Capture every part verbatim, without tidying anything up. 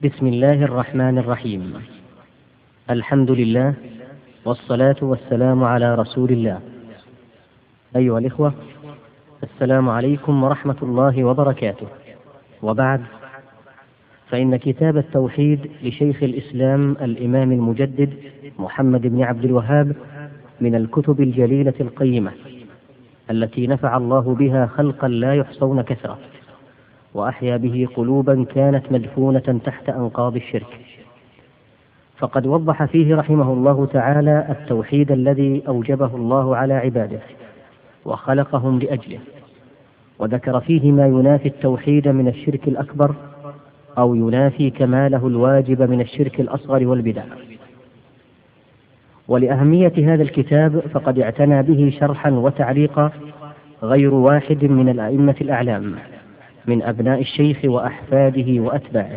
بسم الله الرحمن الرحيم. الحمد لله والصلاة والسلام على رسول الله. أيها الإخوة، السلام عليكم ورحمة الله وبركاته. وبعد، فإن كتاب التوحيد لشيخ الإسلام الإمام المجدد محمد بن عبد الوهاب من الكتب الجليلة القيمة التي نفع الله بها خلقا لا يحصون كثرة، وأحيا به قلوبا كانت مدفونة تحت أنقاض الشرك. فقد وضح فيه رحمه الله تعالى التوحيد الذي أوجبه الله على عباده وخلقهم لأجله، وذكر فيه ما ينافي التوحيد من الشرك الأكبر أو ينافي كماله الواجب من الشرك الأصغر والبدع. ولأهمية هذا الكتاب فقد اعتنى به شرحا وتعليقا غير واحد من الأئمة الأعلام من أبناء الشيخ وأحفاده وأتباعه.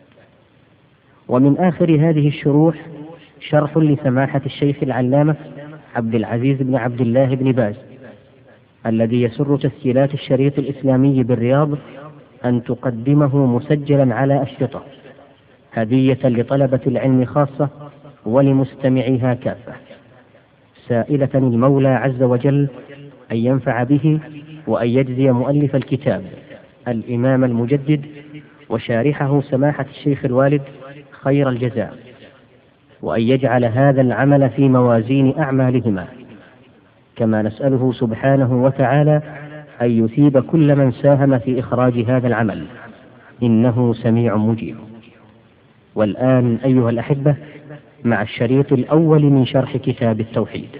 ومن آخر هذه الشروح شرح لسماحة الشيخ العلامة عبد العزيز بن عبد الله بن باز، الذي يسر تسجيلات الشريط الإسلامي بالرياض أن تقدمه مسجلا على أشرطة هدية لطلبة العلم خاصة ولمستمعيها كافة، سائلة المولى عز وجل أن ينفع به وأن يجزي مؤلف الكتاب الإمام المجدد وشارحه سماحة الشيخ الوالد خير الجزاء، وأن يجعل هذا العمل في موازين أعمالهما، كما نسأله سبحانه وتعالى أن يثيب كل من ساهم في إخراج هذا العمل، إنه سميع مجيب. والآن أيها الأحبة مع الشريط الأول من شرح كتاب التوحيد.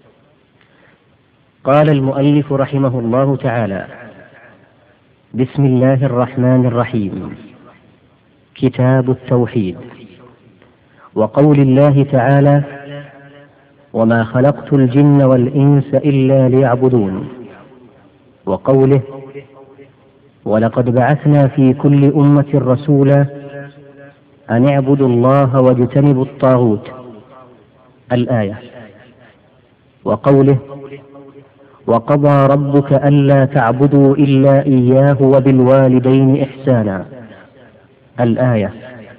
قال المؤلف رحمه الله تعالى: بسم الله الرحمن الرحيم. كتاب التوحيد. وقول الله تعالى: وما خلقت الجن والإنس إلا ليعبدون. وقوله: ولقد بعثنا في كل أمة رسولا أن اعبدوا الله واجتنبوا الطاغوت. الآية. وقوله: وقضى ربك ألا تعبدوا إلا إياه وبالوالدين إحسانا. الآية.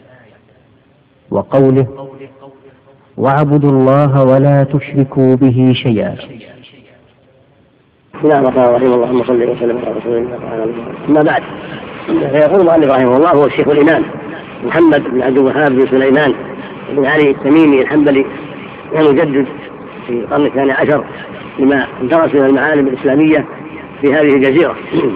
وقوله: واعبدوا الله ولا تشركوا به شيئا. بسم الله الرحمن الرحيم. اللهم صل وسلم على رسول الله وعلى اله وصحبه. أما بعد، فيقول المؤلف رحمه الله هو الشيخ الإمام محمد بن عبد الوهاب بن سليمان بن علي التميمي الحنبلي المجدد في القرن الثاني عشر لما درس من المعالم الإسلامية في هذه الجزيرة.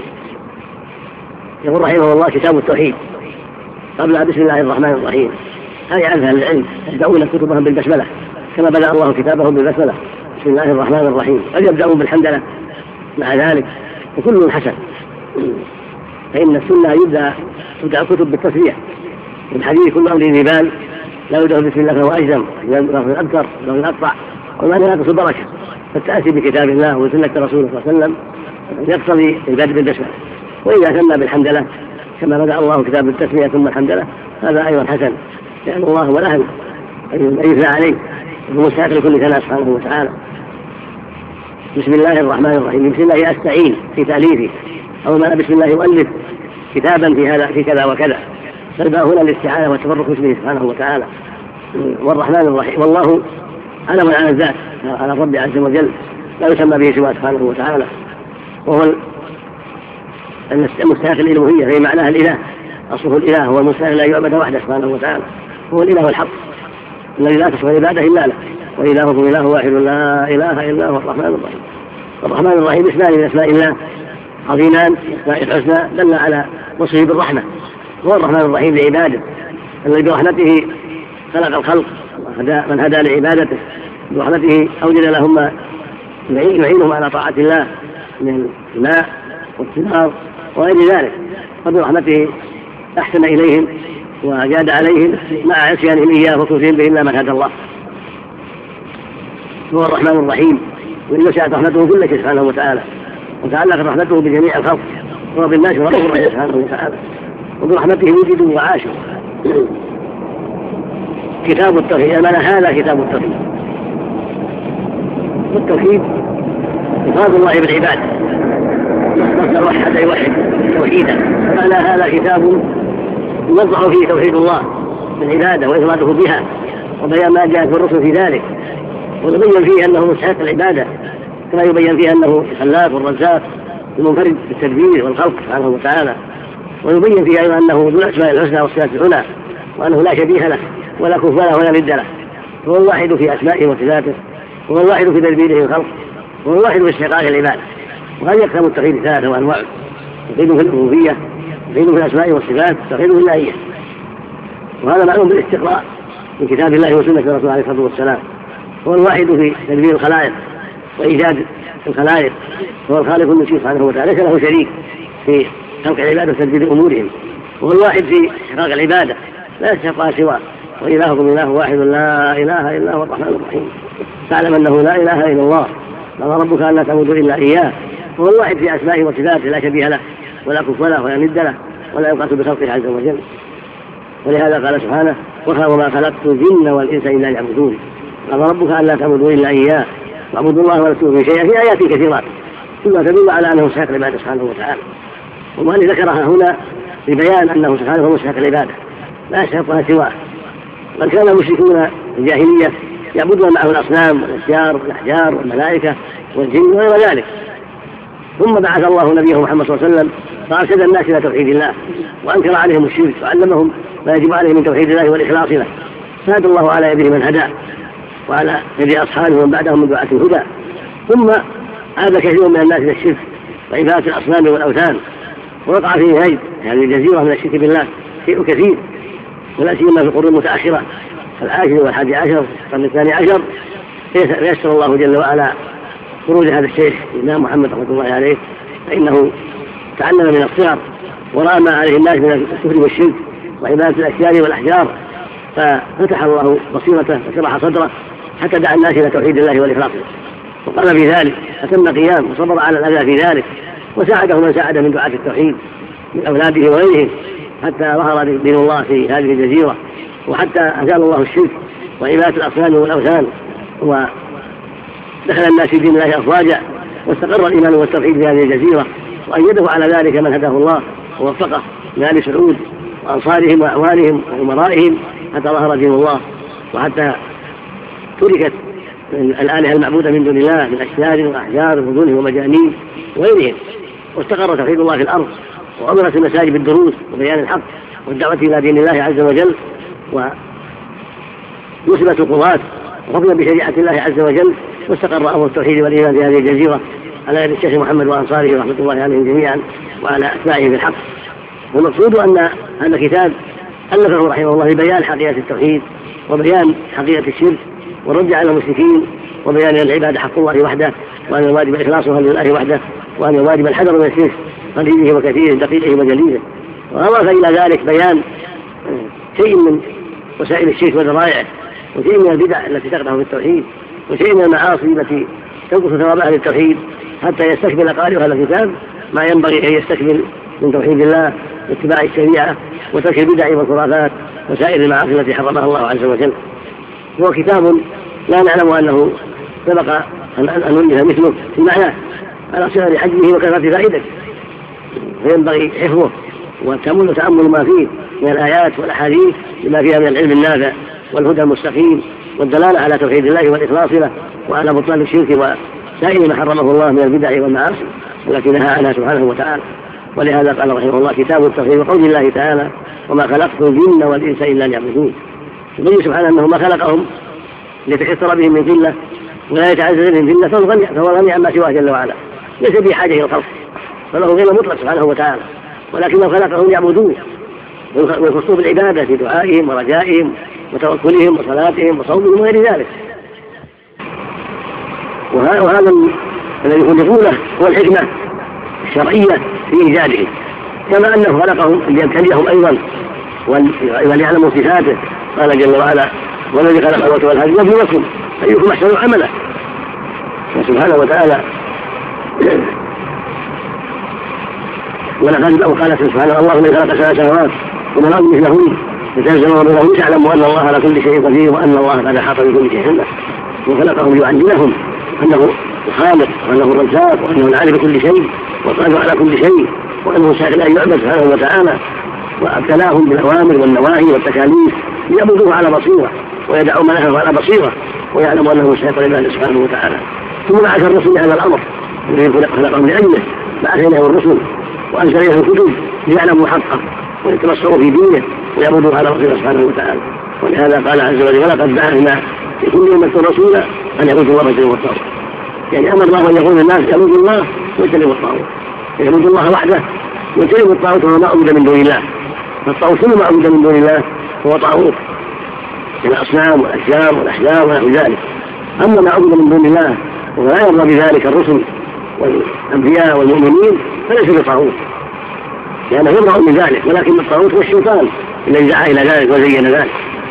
يقول رحمه الله: كتاب التوحيد. قبل بسم الله الرحمن الرحيم، هذه عن أهل العلم يبدأون كتبهم بالبسملة كما بدأ الله كتابه بالبسملة، بسم الله الرحمن الرحيم، قد يبدأون بالحمدلله مع ذلك، وكل حسن. فإن السنة يبدأ تبدأ الكتب بالتسبيح، والحديث كل أمر ذي بال لا يبدأ بسم الله فهو أجزم، له الأبتر له الأقطع، وما ناقص البركة. فالتأتي بكتاب الله وسنة رسوله صلى الله عليه وسلم يقتضي البدء بالبسملة. وإذا ثنى بالحمدلله كما بدأ الله كتاب التسمية ثم الحمدلله، هذا أيضا حسن، لأن الله هو الأهل أن يثنى عليه ومستحق لكل ثناء سبحانه وتعالى. بسم الله الرحمن الرحيم. بسم الله أستعين في تأليفه، أو ما بسم الله يؤلف كتابا في هذا في كذا وكذا، فالباء هنا الاستعانة والتبرك باسمه سبحانه وتعالى. والرحمن الرحيم، والله علم على الذات على الرب عز وجل لا يسمى به سواه سبحانه وتعالى، وهو المستحق الإلوهية في معناها الإله، أصله الإله، هو المستحق لا يعبد وحده سبحانه وتعالى، هو الإله الحق الذي لا تصح العبادة إلا له، وإلهكم إله واحد لا إله إلا هو الرحمن الرحيم. الرحمن الرحيم اسمان من أسماء الله عظيمان، أسماء الحسنى، دل على وصفه بالرحمة، هو الرحمن الرحيم لعباده الذي برحمته خلق الخلق من هدى لعبادته، برحمته أوجد لهم ما يعينهم على طاعة الله من الماء والثمار وغير ذلك، وبرحمته أحسن إليهم وجاد عليهم مع عصيانهم إياه وكفرهم به إلا من هدى الله. هو الرحمن الرحيم، وإن وسعت رحمته كل شيء سبحانه وتعالى، وتعلق رحمته بجميع الخلق، وهو بالناس ورحمه الله سبحانه وتعالى، وبرحمته وجدوا وعاشوا. كتاب التوحيد، معنى هذا كتاب التوحيد. والتوحيد إفراد الله بالعباد، مصدر وحد يوحد توحيدا، معنى هذا كتاب يوضح فيه توحيد الله بالعبادة وإفراده بها وبيان ما جاء في الرسل في ذلك، ويبين فيه أنه مستحق العبادة كما يبين فيه أنه الخلاق والرزاق المنفرد بالتدبير والخلق سبحانه وتعالى، ويبين فيه أيضا أنه ذو الأسماء الحسنى والصفات العلى وأنه لا شبيه له ولا كفء له ولا ند له، هو الواحد في أسمائه وصفاته، هو الواحد في تدبيره الخلق، هو الواحد في استحقاق العبادة. وهذا يقسم التوحيد ثلاثة وأنواع: توحيد في الألوهية، توحيد في الأسماء والصفات، توحيد في الإلهية. وهذا معلوم بالاستقراء من كتاب الله وسنة الرسول عليه الصلاة والسلام. هو الواحد في تدبير الخلائق وإيجاد الخلائق، هو الخالق المشير سبحانه وتعالى، ليس له شريك في خلق العبادة وتدبير أمورهم. هو الواحد في إحقاق العبادة لا يستحقها سواه، وإلهكم إله واحد لا إله إلا هو الرحمن الرحيم. فاعلم أنه لا إله إلا الله، قال ربك أن لا تعبدوا إلا إياه. هو الواحد في أسمائه وصفاته لا شبيه له ولا كفء له ولا ند له ولا يقاس بخلقه عز وجل. ولهذا قال سبحانه: وما خلقت الجن والإنس إلا ليعبدون. قال ربك أن لا تعبدوا إلا إياه واعبدوا الله ولا تشركوا به شيئا، في آيات كثيرات كلها تدل على أنه مستحق العبادة سبحانه وتعالى. والمؤلف ذكرها هنا لبيان أنه سبحانه هو مستحق العبادة لا يستحقها سواه. بل كان المشركون الجاهلية يعبدون معه الأصنام والأشجار والأحجار والملائكة والجن وغير ذلك، ثم بعث الله نبيه محمد صلى الله عليه وسلم فأرشد الناس إلى توحيد الله وأنكر عليهم الشرك وعلمهم ما يجب عليهم من توحيد الله والإخلاص له، فهدى الله على يده من هدى وعلى يد أصحابه ومن بعدهم من دعاة الهدى. ثم عاد كثير من الناس إلى الشرك وعبادة الأصنام والأوثان، ووقع فيه هجر يعني الجزيرة من الشرك بالله شيء كثير، ولا سيما في القرون المتأخرة العاشر والحادي عشر والقرن الثاني عشر، فيسر الله جل وعلا خروج هذا الشيخ الإمام محمد رحمة الله عليه، فإنه تعلم من الصغر ورأى ما عليه الناس من الكفر والشرك وعبادة الأشجار والأحجار، ففتح الله بصيرته وشرح صدره حتى دعا الناس إلى توحيد الله والإخلاص، وقام في ذلك أتم قيام وصبر على الأذى في ذلك، وساعده من ساعد من دعاة التوحيد من أولاده وغيرهم حتى ظهر دين الله في هذه الجزيرة، وحتى أزال الله الشرك وعبادة الأصنام والأوثان، ودخل الناس في دين الله أفواجا، واستقر الإيمان والتوحيد في هذه الجزيرة، وأيده على ذلك من هداه الله ووفقه من آل سعود وأنصارهم وأعوانهم وأمرائهم حتى ظهر دين الله، وحتى تركت الآلهة المعبودة من دون الله من أشجار وأحجار وبدون ومجانين وغيرهم، واستقر توحيد الله في الأرض، وأمرت المساجد بالدروس وبيان الحق والدعوة إلى دين الله عز وجل، ونصبت القضاة وحكم بشريعة الله عز وجل، واستقر أمر التوحيد والإيمان في هذه الجزيرة على يد الشيخ محمد وأنصاره رحمة الله عليهم جميعا وعلى أتباعه في الحق. والمقصود أن هذا الكتاب ألفه رحمه الله لبيان حقيقة التوحيد وبيان حقيقة الشرك والرد على المشركين، وبيان العبادة حق الله وحده، وأن الواجب إخلاصها لله وحده، وأن الواجب الحذر من الشرك قليله وكثيره دقيقه وجليله. وأضاف إلى ذلك بيان شيء من وسائل الشرك وذرائعه، وشيء من البدع التي تقدح في التوحيد، وشيء من المعاصي التي تنقص ثواب أهل التوحيد، حتى يستكمل قارئ هذا الكتاب ما ينبغي أن يستكمل من توحيد الله واتباع الشريعة وترك البدع والخرافات وسائر المعاصي التي حرمها الله عز وجل. هو كتاب لا نعلم أنه سبق أن نؤلف مثله في معناه على صغر حجمه وكثرة فائدته، فينبغي حفظه والتأمل وتأمل ما فيه من الآيات والأحاديث لما فيها من العلم النافع والهدى المستقيم والدلالة على توحيد الله والإخلاص له وعلى بطلان الشرك وسائر ما حرمه الله من البدع والمعاصي التي نهى عنها سبحانه وتعالى. ولهذا قال رحمه الله: كتاب التوحيد وقول الله تعالى: وما خلقت الجن والإنس إلا ليعبدون. يبين سبحانه أنه ما خلقهم ليتكثر بهم من ذلة ولا يتعزز بهم ذلة، فهو غني عما سواه جل وعلا، ليس بحاجة إلى الخلق، فله غير مطلق سبحانه وتعالى، ولكنه خلقهم يعبدون ويخصوا بالعبادة في دعائهم ورجائهم وتوكلهم وصلاتهم وصومهم وغير ذلك. وهذا الذي يخلقونه هو الحكمة الشرعية في إيجاده، كما أنه خلقهم ليبتليهم أيضا وليعلموا صفاته. قال جل وعلا: والذي خلق الموت والحياة ليبلوكم أيكم أحسن عملا. سبحانه وتعالى ولقد أو قال سبحانه: الله الذي خلق سبع سماوات ومن الأرض مثلهن يتنزل بينهن تعلموا أن الله على كل شيء قدير وأن الله قد أحاط بكل شيء علما. وخلقهم ليعلمهم أنه الخالق وأنه الرزاق وأنه العالم بكل شيء والقادر على كل شيء وأنه سائل أن يعبد سبحانه وتعالى، وابتلاهم بالاوامر والنواهي والتكاليف ليعبدوه على بصيره ويدعوا ما نهوا على بصيره ويعلموا انه مستحق لله سبحانه وتعالى. ثم بعث الرسل هذا الامر الذي خلقهم لاجله، بعث اليهم الرسل وانزل اليهم الكتب ليعلموا حقه ويتبصروا في دينه ويعبدوه على بصيره سبحانه وتعالى. ولهذا قال عز وجل: ولقد بعثنا في كل امه رسولا ان يعبدوا الله واجتنبوا الطاغوت. يعني امر الله ان يقول الناس اعبدوا الله واجتنبوا الطاغوت، يعبدوا الله وحده واجتنبوا الطاغوت وما عبد من دون الله. فالطاغوت كل ما عبد من دون الله هو طاغوت الأصنام والأشجار والأحجار ونحو ذلك. أما ما عبد من دون الله ولا يرضى بذلك الرسل والأنبياء والمؤمنين فليس بطاغوت، لأنه يبرأ من ذلك، ولكن الطاغوت هو الشيطان الذي دعا إلى ذلك وزين ذلك.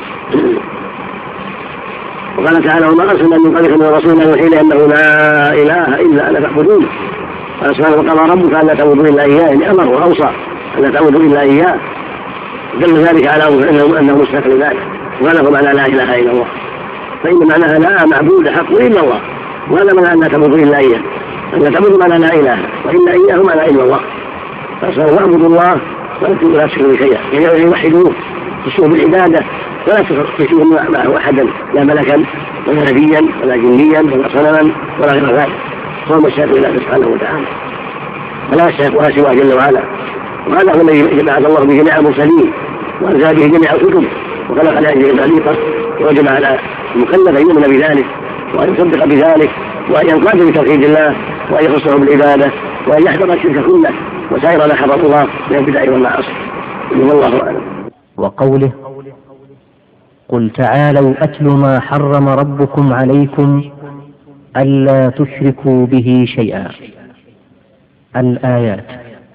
وقال تعالى: وما أرسلنا من قبلك من رسول يوحي إليه أنه لا إله إلا أنا فاعبدون. قال سبحانه: وقضى ربك ألا تعبدوا إلا إياه، يعني أمر وأوصى ألا تعبدوا إلا إياه، دل ذلك على أنه مستحق لذلك. وهذا هو معنى لا إله إلا الله، فإن معناها لا معبود حق إلا الله، وهذا معنى أن لا تعبدوا إلا إياه، أن تعبدوا معنى لا إله وإلا إياه معنى إلا الله. فأصلا واعبدوا الله ولا تشركوا شيئا، يعني يوحدوه تشركوا بالعبادة ولا تشركوا معه أحدا، لا ملكا ولا نبيا ولا جنيا ولا صنما ولا غير ذلك، هو مستحق لله سبحانه وتعالى فلا يستحقها سواه جل وعلا. وهذا هو الذي بعث الله بجميع المرسلين وأنزل به جميع الكتب وخلق لأجله الخليقة، ووجب على المكلف أن يؤمن بذلك وأن يصدق بذلك وأن ينقاد بتوحيد الله وأن يخصه بالعبادة وأن يحذر الشرك كله وسائر ما حرم الله من البدع والمعاصي. والله أعلم. وقوله: قل تعالوا أتل ما حرم ربكم عليكم ألا تشركوا به شيئا. الآيات.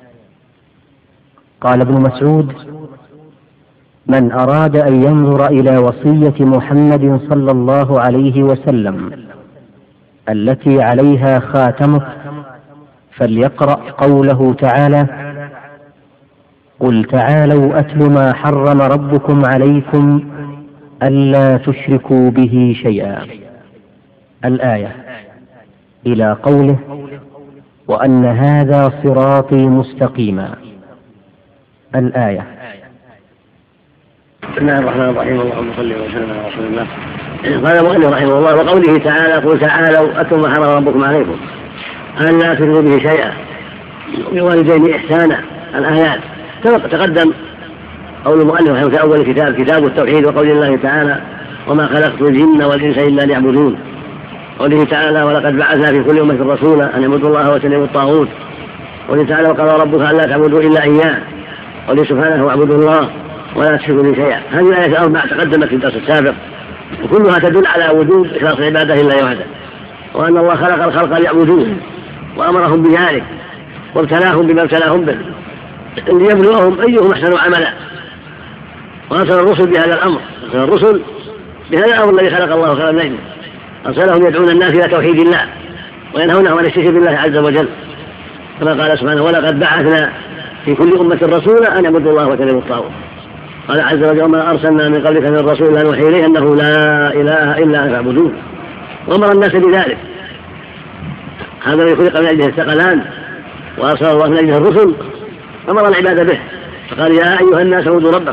قال ابن مسعود: من أراد أن ينظر إلى وصية محمد صلى الله عليه وسلم التي عليها خاتمه فليقرأ قوله تعالى: قل تعالوا أتل ما حرم ربكم عليكم ألا تشركوا به شيئا. الآية إلى قوله: وأن هذا صراطي مستقيما. الآية. بسم الله الرحمن الرحيم. اللهم صل وسلم على رسول الله. قال المؤلف رحمه الله: وقوله تعالى: قل تعالوا أتل ما حرم ربكم عليكم ألا تشركوا به شيئا بوالدين إحسانا. الآيات. تقدم قول المؤلف في أول كتاب كتاب التوحيد، وقول الله تعالى: وما خلقت الجن والإنس إلا ليعبدون. قوله تعالى: ولقد بعثنا في كل أمة رسولا أن يعبدوا الله واجتنبوا الطاغوت. قوله تعالى: وقضى ربك ألا تعبدوا إلا إياه. قوله سبحانه: واعبدوا الله ولا تشركوا به شيئا. هذه الآيات الأربع تقدمت في الدرس السابق، وكلها تدل على وجوب إخلاص العبادة لله وحده، وأن الله خلق الخلق ليعبدوه وأمرهم بذلك وابتلاهم بما ابتلاهم به ليبلوهم أيهم أحسن عملا. وأرسل الرسل بهذا الأمر، أرسل الرسل بهذا الأمر الذي خلق الله خلق النجم، أرسلهم يدعون الناس إلى توحيد الله وينهونهم عن الشرك بالله عز وجل، كما قال سبحانه: ولقد بعثنا في كل أمة رسولا أن يعبدوا الله واجتنبوا الطاغوت. قال عز وجل: وما أرسلنا من قبلك من رسول إلا نوحي إليه أنه لا إله إلا أنا فاعبدوه. وأمر الناس بذلك. هذا الذي خلق من أجله الثقلان وأرسل الله من أجله الرسل، أمر العباد به، فقال: يا أيها الناس اعبدوا ربكم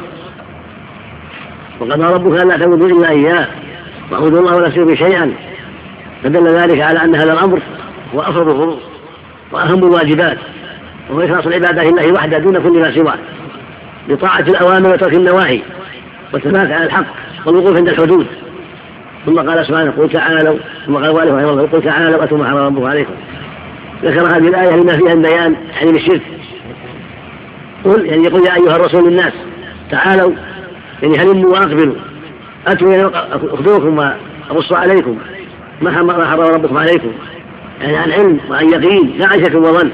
وقضى ربك ألا تعبدوا إلا إياه واعبدوا الله ولا تشركوا به شيئا. فدل ذلك على أن هذا الأمر هو أفضل الفروض وأهم الواجبات، وهو إخلاص العبادة لله وحده دون كل ما سواه، بطاعة الأوامر وترك النواهي والثبات على الحق والوقوف عند الحدود. ثم قال سبحانه: قل تعالوا. ثم قال والله رحمه الله: قل تعالوا أتل ما حرم ربكم عليكم. ذكر هذه الآية لما فيها البيان عن الشرك. قل يعني يقول: يا أيها الرسول للناس تعالوا، يعني هلموا وأقبلوا. أتوا يعني أخبركم وأقص عليكم ما حرم ربكم عليكم، يعني عن علم وعن يقين لا عن شك وظن.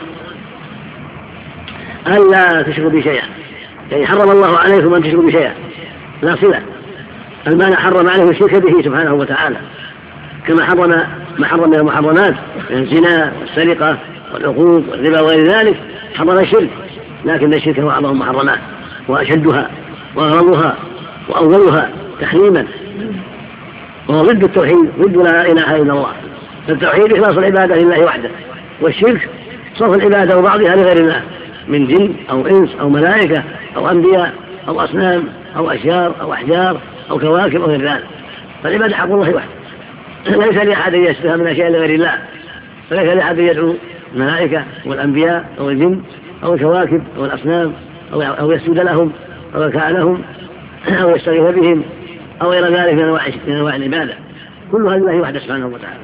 ألا تشركوا به شيئا، يعني حرم الله عليكم أن تشركوا بشيئا لا صلة. المعنى حرم عليهم الشرك به سبحانه وتعالى، كما حرم ما حرم من المحرمات من الزنا والسرقة والعقوق والربا وغير ذلك، حرم الشرك، لكن الشرك هو أعظم المحرمات وأشدها وأغلظها وأولها تحريما، وهو ضد التوحيد، ضد لا إله إلا الله. فالتوحيد إخلاص العبادة لله وحده، والشرك صرف العبادة وبعضها لغير الله من جن أو إنس أو ملائكة أو أنبياء أو أصنام أو أشجار أو أحجار أو كواكب أو غير ذلك. فالعبادة حق الله وحده، ليس لأحد يشبه من أشياء لغير الله، فليس لأحد يدعو الملائكة والأنبياء أو الجن أو الكواكب أو الأصنام أو يسجد لهم أو يركع لهم أو يستغيث بهم أو غير ذلك من أنواع العبادة، كلها لله وحده سبحانه وتعالى.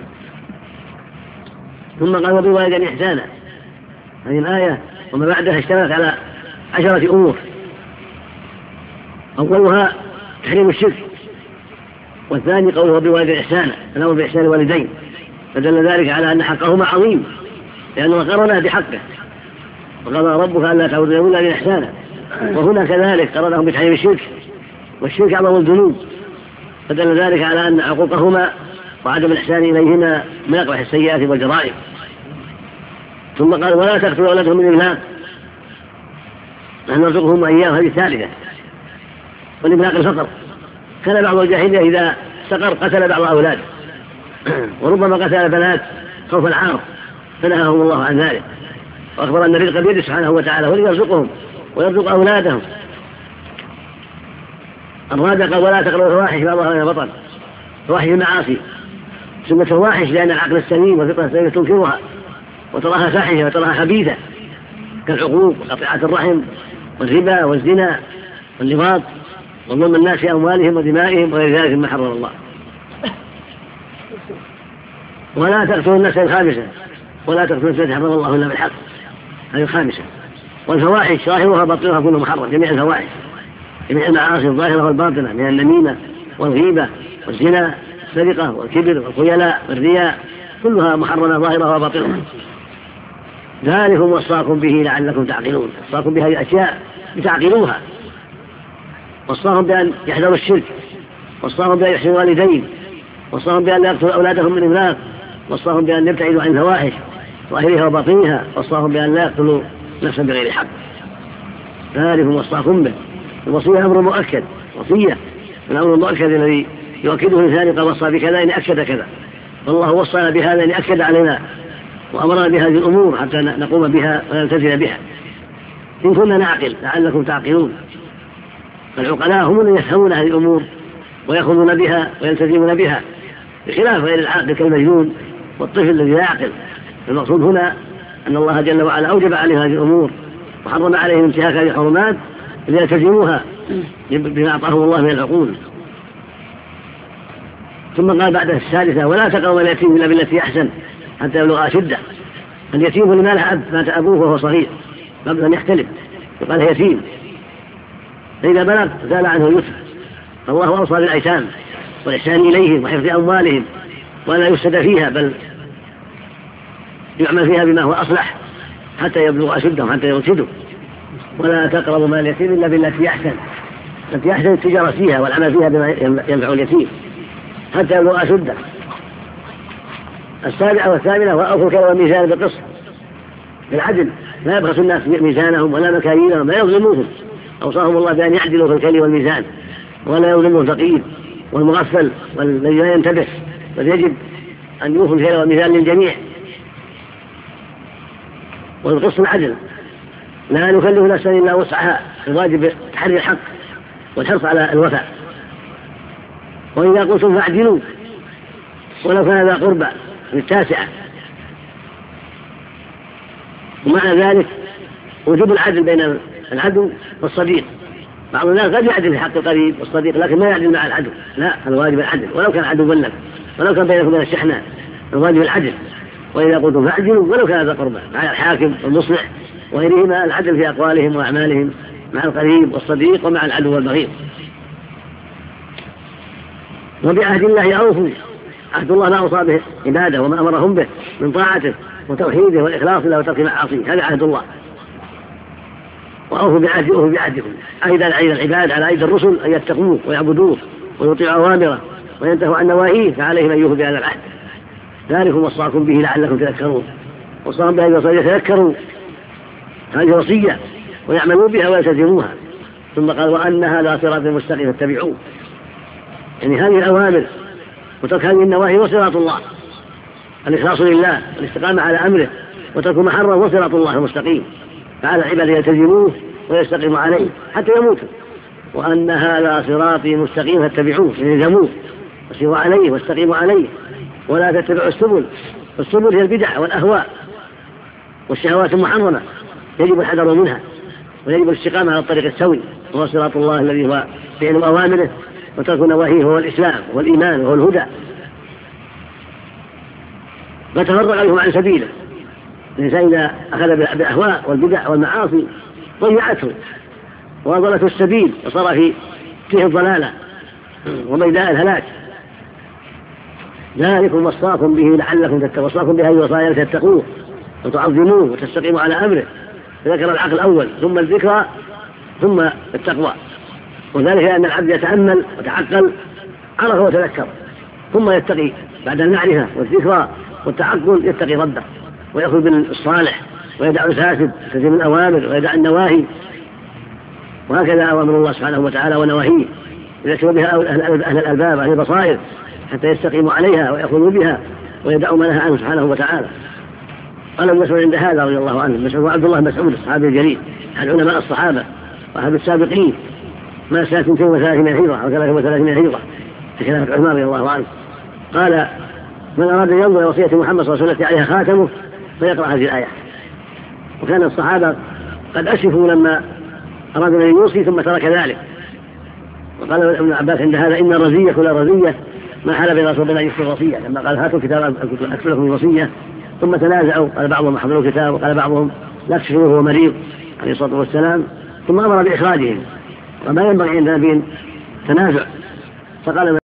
ثم قال وبالوالدين إحسانا، هذه الآية وما بعدها اشتملت على عشرة أمور، أولها تحريم الشرك، والثاني قوله وبالوالدين إحسانا، الأمر بإحسان الوالدين، فدل ذلك على أن حقهما عظيم لأنه قرنها بحقه، وقضى ربك ألا تعبدوا إلا بإحسانا، وهنا كذلك قرنهم بتحريم الشرك، والشرك أعظم الذنوب، فدل ذلك على أن عقوقهما وعدم الإحسان إليهما من أقبح السيئات والجرائم. ثم قال ولا تقتلوا أولادهم من إملاق، نحن نرزقهم وإياهم، هذه الثالثة. والإملاق الفقر، كان بعض الجاهلية إذا سقر قتل بعض أولاده وربما قتل البنات خوف العار، فنهاهم الله عن ذلك، وأخبر أن الرزق بيده سبحانه وتعالى، هو يرزقهم ويرزق أولادهم. الرابع قال ولا تقربوا الفواحش ما ظهر من البطن، فواحش المعاصي سمة الفواحش لأن العقل السليم والفطرة السليمة تنكرها وتراها فاحشة وتراها خبيثة، كالعقوق وقطيعة الرحم والربا والزنا واللواط وظلم الناس في أموالهم ودمائهم وغير ذلك مما حرم الله. ولا تقتلوا النفس الخامسة، ولا تقتلوا النفس التي حرم الله إلا بالحق، هذه الخامسة. والفواحش ظاهرها باطنها كله محرم، جميع الفواحش، جميع المعاصي الظاهرة والباطنة من النميمة والغيبة والزنا والسرقة والكبر والخيلاء والرياء، كلها محرمة ظاهرها وباطنها. ذلكم وصاكم به لعلكم تعقلون، وصاكم بهذه أشياء لتعقلوها، وصاهم بأن يحذروا الشرك، وصاهم بأن يحسنوا الوالدين، وصاهم بأن لا يقتلوا أولادهم من الإملاق، وصاهم بأن يبتعدوا عن الفواحش ظاهرها وباطنها، وصاهم بأن لا يقتلوا نفسا بغير حق. ذلكم وصاكم به. الوصية أمر مؤكد، وصية الأمر المؤكد الذي يؤكده الإنسان قال وصى بكذا إن أكد كذا، والله وصى بهذا إن أكد علينا وأمرنا بهذه الأمور حتى نقوم بها ونلتزم بها. إن كنا نعقل لعلكم تعقلون، فالعقلاء هم الذين يفهمون هذه الأمور ويأخذون بها ويلتزمون بها، بخلاف غير العاقل كالمجنون والطفل الذي لا يعقل. المقصود هنا أن الله جل وعلا أوجب عليهم هذه الأمور وحرم عليهم انتهاك هذه الحرمات ليلتزموها بما أعطاهم الله من العقول. ثم قال بعد الثالثة ولا تقربوا اليتيم إلا بالتي أحسن حتى يبلغ أشده. اليتيم لما له أب مات أبوه وهو صغير قبل أن يختلف يقال يتيم، فإذا بلغ زال عنه اليتم. فالله أوصى بالأيتام والإحسان إليهم وحفظ أموالهم ولا يفسد فيها، بل يعمل فيها بما هو أصلح حتى يبلغ أشدهم حتى يرشدوا. ولا تقربوا مال اليتيم إلا بالتي أحسن، التي أحسن التجارة فيها والعمل فيها بما ينفع اليتيم حتى يبلغ أشده. السابعة والثامنة وأوفوا الكيل والميزان بالقسط، بالعدل، لا يبخسوا الناس ميزانهم ولا مكاييلهم، لا يظلموهم. أوصاهم الله بأن يعدلوا في الكيل والميزان ولا يظلموا الفقير والمغفل والذي لا ينتبه، بل يجب أن يوفوا الكيل والميزان للجميع. والقسط العدل، لا نكلف نفسا إلا وسعها، الواجب تحري الحق والحرص على الوفاء. وإذا قلتم فاعدلوا ولو كان ذا قربى، التاسعة. ومعنى ذلك وجوب العدل بين العدو والصديق. بعض الناس قد يعدل في حق القريب والصديق لكن ما يعدل مع العدو، لا، الواجب العدل ولو كان عدو بلد، ولو كان بينكم وبين الشحناء، الواجب العدل. وإذا قلتم فاعدلوا ولو كان ذا قربى، مع الحاكم والمصلح وغيرهما العدل في أقوالهم وأعمالهم مع القريب والصديق ومع العدو والبغيض. وبعهد الله أوفوا، عهد الله ما أوصى به عباده وما أمرهم به من طاعته وتوحيده والإخلاص له وترك معاصيه، هذا عهد الله. وأوفوا بعهده أوفوا بعهدكم، عهد على العباد على أيدي الرسل أن يتقوه ويعبدوه ويطيعوا أوامره وينتهوا عن نواهيه، فعليهم أن يوفوا بهذا العهد. ذلكم وصاكم به لعلكم تذكرون، وصاهم بهذه الوصية يتذكروا هذه وصية ويعملوا بها ويلتزموها. ثم قال وأن هذا صراط مستقيم فاتبعوه، يعني هذه الأوامر وترك هذه النواهي وصراط الله، الإخلاص لله والاستقامة على أمره وترك محرم وصراط الله المستقيم. فعلى العباد يلتزموه ويستقيموا عليه حتى يموتوا، وأن هذا صراطي مستقيم فاتبعوه الزموه وسيروا عليه واستقيموا عليه ولا تتبعوا السبل. السبل هي البدع والأهواء والشهوات المحرمة، يجب الحذر منها ويجب الاستقامة على الطريق السوي، وهو صراط الله الذي هو فعل أوامره وترك نواهيه، هو الإسلام والإيمان وهو الهدى. فتفرق بهم عن سبيله. الإنسان إذا أخذ بالأهواء والبدع والمعاصي ضيعته وأضلته السبيل وصار في فيه الضلالة وميداء الهلاك. ذلكم وصاكم به لعلكم تتقون، وصاكم بهذه الوصايا لتتقوه وتعظموه وتستقيموا على أمره. ذكر العقل الأول ثم الذكرى ثم التقوى، وذلك لأن العبد يتأمل وتعقل عرف وتذكر ثم يتقي بعد المعرفة والذكرى والتعقل، يتقي ربه ويأخذ بالصالح ويدع الفاسد يلتزم الأوامر ويدع النواهي، وهكذا أوامر الله سبحانه وتعالى ونواهيه يذكر بها أهل الألباب أهل البصائر حتى يستقيموا عليها ويأخذوا بها ويدعوا ما نهى عنه سبحانه وتعالى. قال ابن مسعود عند هذا رضي الله عنه، مسعود وعبد الله مسعود الصحابي الجليل أحد علماء الصحابة وأحد السابقين ما سنة اثنتين وثلاثين هجرة أو ثلاثة وثلاثين هجرة في خلافة عثمان رضي الله عنه. قال: من أراد أن ينظر وصية محمد صلى الله عليه وسلم عليها خاتمه فيقرأ هذه الآية. وكان الصحابة قد أشرفوا لما أرادوا أن يوصي ثم ترك ذلك. وقال ابن عباس عند هذا: إن الرزية كل رزية ما حال بين رسول الله يكتب الوصية، لما قال: هاتوا كتاب أكتب لكم الوصية، ثم تنازعوا، قال بعضهم حملوا الكتاب وقال بعضهم لا تشفروه هو مريض عليه الصلاة والسلام، ثم أمر بإخراجهم، وما ينبغي عند نبي تنازع. فقال